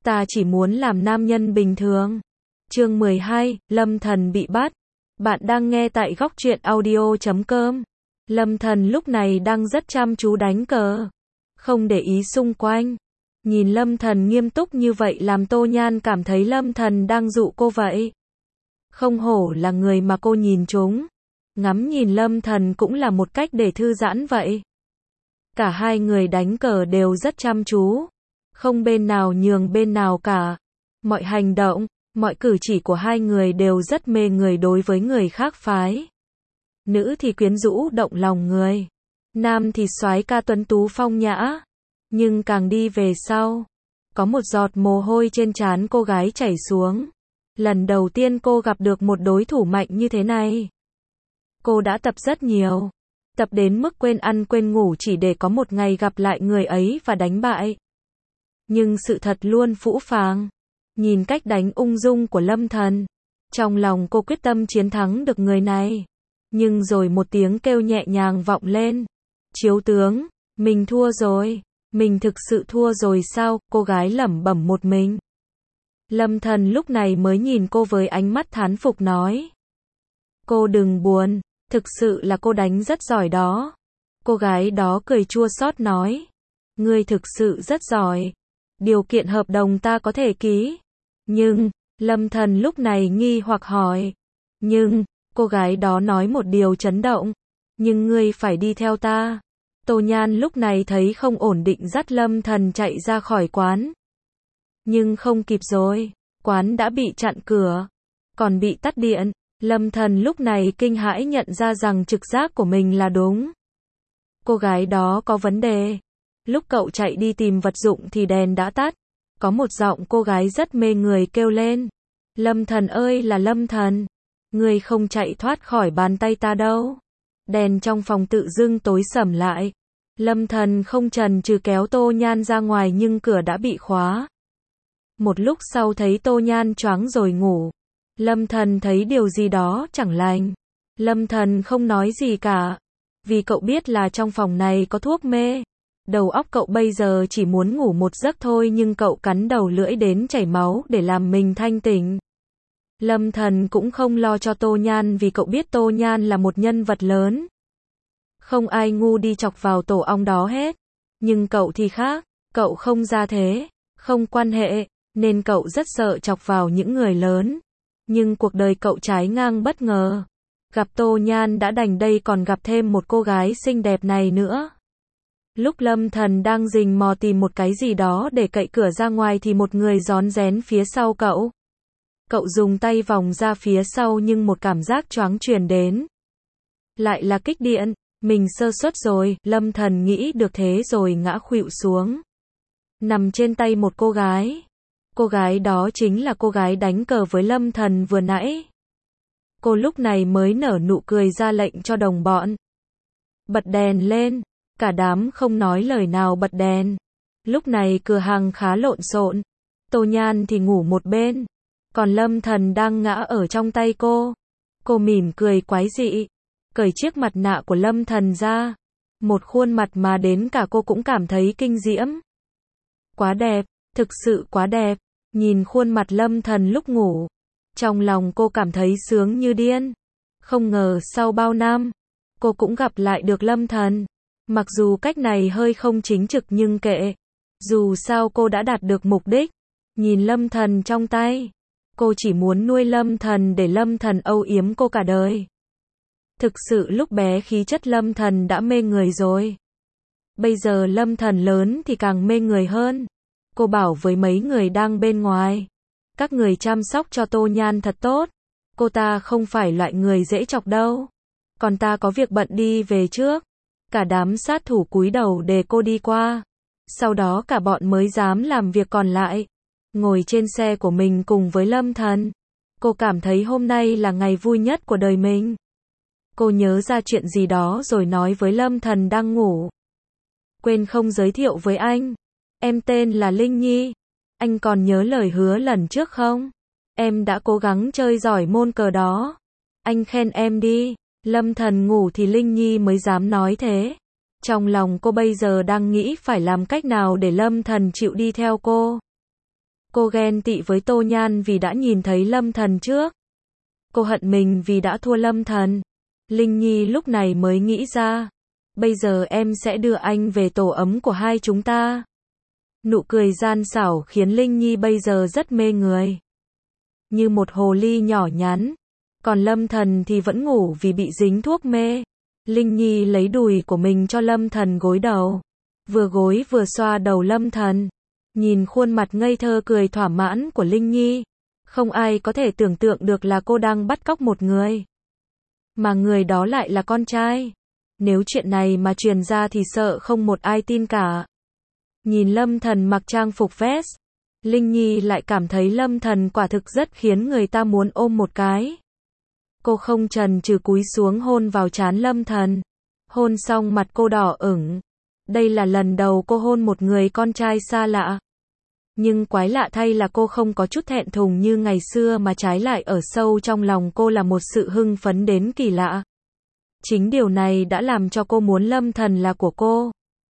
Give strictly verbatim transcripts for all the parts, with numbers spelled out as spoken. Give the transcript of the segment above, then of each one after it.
Ta chỉ muốn làm nam nhân bình thường. Chương mười hai, Lâm Thần bị bắt. Bạn đang nghe tại góc truyện audio chấm com. Lâm Thần lúc này đang rất chăm chú đánh cờ, không để ý xung quanh. Nhìn Lâm Thần nghiêm túc như vậy làm Tô Nhan cảm thấy Lâm Thần đang dụ cô vậy. Không hổ là người mà cô nhìn trúng. Ngắm nhìn Lâm Thần cũng là một cách để thư giãn vậy. Cả hai người đánh cờ đều rất chăm chú, không bên nào nhường bên nào cả. Mọi hành động, mọi cử chỉ của hai người đều rất mê người đối với người khác phái. Nữ thì quyến rũ động lòng người, nam thì soái ca tuấn tú phong nhã. Nhưng càng đi về sau, có một giọt mồ hôi trên trán cô gái chảy xuống. Lần đầu tiên cô gặp được một đối thủ mạnh như thế này. Cô đã tập rất nhiều, tập đến mức quên ăn quên ngủ chỉ để có một ngày gặp lại người ấy và đánh bại. Nhưng sự thật luôn phũ phàng. Nhìn cách đánh ung dung của Lâm Thần, trong lòng cô quyết tâm chiến thắng được người này. Nhưng rồi một tiếng kêu nhẹ nhàng vọng lên. Chiếu tướng, mình thua rồi. Mình thực sự thua rồi sao? Cô gái lẩm bẩm một mình. Lâm Thần lúc này mới nhìn cô với ánh mắt thán phục nói. Cô đừng buồn, thực sự là cô đánh rất giỏi đó. Cô gái đó cười chua xót nói. Ngươi thực sự rất giỏi. Điều kiện hợp đồng ta có thể ký. Nhưng, Lâm Thần lúc này nghi hoặc hỏi. Nhưng, cô gái đó nói một điều chấn động. Nhưng ngươi phải đi theo ta. Tô Nhan lúc này thấy không ổn định dắt Lâm Thần chạy ra khỏi quán. Nhưng không kịp rồi, quán đã bị chặn cửa, còn bị tắt điện. Lâm Thần lúc này kinh hãi nhận ra rằng trực giác của mình là đúng. Cô gái đó có vấn đề. Lúc cậu chạy đi tìm vật dụng thì đèn đã tắt. Có một giọng cô gái rất mê người kêu lên. Lâm Thần ơi là Lâm Thần, ngươi không chạy thoát khỏi bàn tay ta đâu. Đèn trong phòng tự dưng tối sầm lại. Lâm Thần không chần chừ kéo Tô Nhan ra ngoài nhưng cửa đã bị khóa. Một lúc sau thấy Tô Nhan choáng rồi ngủ. Lâm Thần thấy điều gì đó chẳng lành. Lâm Thần không nói gì cả, vì cậu biết là trong phòng này có thuốc mê. Đầu óc cậu bây giờ chỉ muốn ngủ một giấc thôi nhưng cậu cắn đầu lưỡi đến chảy máu để làm mình thanh tỉnh. Lâm Thần cũng không lo cho Tô Nhan vì cậu biết Tô Nhan là một nhân vật lớn. Không ai ngu đi chọc vào tổ ong đó hết. Nhưng cậu thì khác, cậu không ra thế, không quan hệ, nên cậu rất sợ chọc vào những người lớn. Nhưng cuộc đời cậu trái ngang bất ngờ. Gặp Tô Nhan đã đành đây còn gặp thêm một cô gái xinh đẹp này nữa. Lúc Lâm Thần đang rình mò tìm một cái gì đó để cậy cửa ra ngoài thì một người rón rén phía sau cậu. Cậu dùng tay vòng ra phía sau nhưng một cảm giác choáng truyền đến. Lại là kích điện, mình sơ suất rồi, Lâm Thần nghĩ được thế rồi ngã khuỵu xuống. Nằm trên tay một cô gái. Cô gái đó chính là cô gái đánh cờ với Lâm Thần vừa nãy. Cô lúc này mới nở nụ cười ra lệnh cho đồng bọn. Bật đèn lên. Cả đám không nói lời nào bật đèn. Lúc này cửa hàng khá lộn xộn. Tô Nhan thì ngủ một bên. Còn Lâm Thần đang ngã ở trong tay cô. Cô mỉm cười quái dị. Cởi chiếc mặt nạ của Lâm Thần ra. Một khuôn mặt mà đến cả cô cũng cảm thấy kinh diễm. Quá đẹp, thực sự quá đẹp. Nhìn khuôn mặt Lâm Thần lúc ngủ. Trong lòng cô cảm thấy sướng như điên. Không ngờ sau bao năm, cô cũng gặp lại được Lâm Thần. Mặc dù cách này hơi không chính trực nhưng kệ. Dù sao cô đã đạt được mục đích. Nhìn Lâm Thần trong tay. Cô chỉ muốn nuôi Lâm Thần để Lâm Thần âu yếm cô cả đời. Thực sự lúc bé khí chất Lâm Thần đã mê người rồi. Bây giờ Lâm Thần lớn thì càng mê người hơn. Cô bảo với mấy người đang bên ngoài. Các người chăm sóc cho Tô Nhan thật tốt. Cô ta không phải loại người dễ chọc đâu. Còn ta có việc bận đi về trước. Cả đám sát thủ cúi đầu để cô đi qua. Sau đó cả bọn mới dám làm việc còn lại. Ngồi trên xe của mình cùng với Lâm Thần. Cô cảm thấy hôm nay là ngày vui nhất của đời mình. Cô nhớ ra chuyện gì đó rồi nói với Lâm Thần đang ngủ. Quên không giới thiệu với anh. Em tên là Linh Nhi. Anh còn nhớ lời hứa lần trước không? Em đã cố gắng chơi giỏi môn cờ đó. Anh khen em đi. Lâm Thần ngủ thì Linh Nhi mới dám nói thế. Trong lòng cô bây giờ đang nghĩ phải làm cách nào để Lâm Thần chịu đi theo cô. Cô ghen tị với Tô Nhan vì đã nhìn thấy Lâm Thần trước. Cô hận mình vì đã thua Lâm Thần. Linh Nhi lúc này mới nghĩ ra. Bây giờ em sẽ đưa anh về tổ ấm của hai chúng ta. Nụ cười gian xảo khiến Linh Nhi bây giờ rất mê người. Như một hồ ly nhỏ nhắn. Còn Lâm Thần thì vẫn ngủ vì bị dính thuốc mê. Linh Nhi lấy đùi của mình cho Lâm Thần gối đầu. Vừa gối vừa xoa đầu Lâm Thần. Nhìn khuôn mặt ngây thơ cười thỏa mãn của Linh Nhi. Không ai có thể tưởng tượng được là cô đang bắt cóc một người. Mà người đó lại là con trai. Nếu chuyện này mà truyền ra thì sợ không một ai tin cả. Nhìn Lâm Thần mặc trang phục vest. Linh Nhi lại cảm thấy Lâm Thần quả thực rất khiến người ta muốn ôm một cái. Cô không chần chừ cúi xuống hôn vào trán Lâm Thần. Hôn xong mặt cô đỏ ửng. Đây là lần đầu cô hôn một người con trai xa lạ. Nhưng quái lạ thay là cô không có chút thẹn thùng như ngày xưa mà trái lại ở sâu trong lòng cô là một sự hưng phấn đến kỳ lạ. Chính điều này đã làm cho cô muốn Lâm Thần là của cô.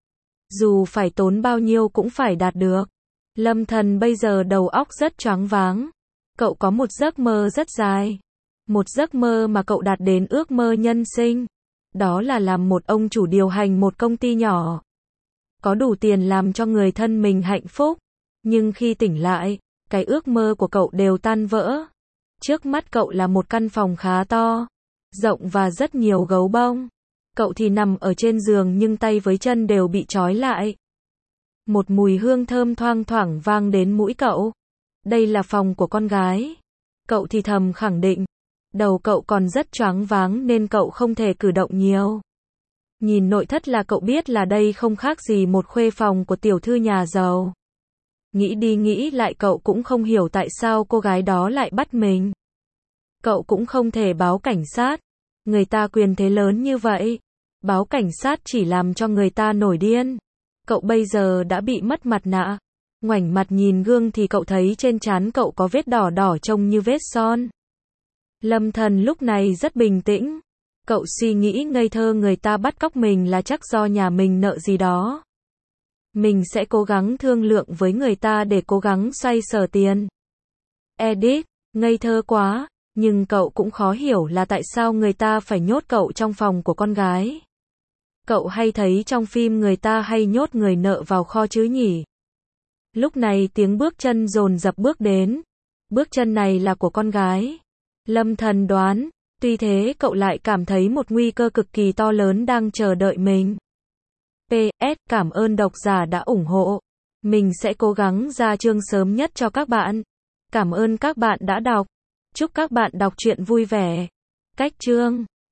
Dù phải tốn bao nhiêu cũng phải đạt được. Lâm Thần bây giờ đầu óc rất choáng váng. Cậu có một giấc mơ rất dài. Một giấc mơ mà cậu đạt đến ước mơ nhân sinh. Đó là làm một ông chủ điều hành một công ty nhỏ. Có đủ tiền làm cho người thân mình hạnh phúc. Nhưng khi tỉnh lại, cái ước mơ của cậu đều tan vỡ. Trước mắt cậu là một căn phòng khá to, rộng và rất nhiều gấu bông. Cậu thì nằm ở trên giường nhưng tay với chân đều bị trói lại. Một mùi hương thơm thoang thoảng vang đến mũi cậu. Đây là phòng của con gái. Cậu thì thầm khẳng định. Đầu cậu còn rất choáng váng nên cậu không thể cử động nhiều. Nhìn nội thất là cậu biết là đây không khác gì một khuê phòng của tiểu thư nhà giàu. Nghĩ đi nghĩ lại cậu cũng không hiểu tại sao cô gái đó lại bắt mình. Cậu cũng không thể báo cảnh sát. Người ta quyền thế lớn như vậy. Báo cảnh sát chỉ làm cho người ta nổi điên. Cậu bây giờ đã bị mất mặt nạ. Ngoảnh mặt nhìn gương thì cậu thấy trên trán cậu có vết đỏ đỏ trông như vết son. Lâm Thần lúc này rất bình tĩnh. Cậu suy nghĩ ngây thơ người ta bắt cóc mình là chắc do nhà mình nợ gì đó. Mình sẽ cố gắng thương lượng với người ta để cố gắng xoay sở tiền. Edit, ngây thơ quá, nhưng cậu cũng khó hiểu là tại sao người ta phải nhốt cậu trong phòng của con gái. Cậu hay thấy trong phim người ta hay nhốt người nợ vào kho chứ nhỉ? Lúc này tiếng bước chân dồn dập bước đến. Bước chân này là của con gái. Lâm Thần đoán, tuy thế cậu lại cảm thấy một nguy cơ cực kỳ to lớn đang chờ đợi mình. pê ét Cảm ơn độc giả đã ủng hộ. Mình sẽ cố gắng ra chương sớm nhất cho các bạn. Cảm ơn các bạn đã đọc. Chúc các bạn đọc truyện vui vẻ. Cách chương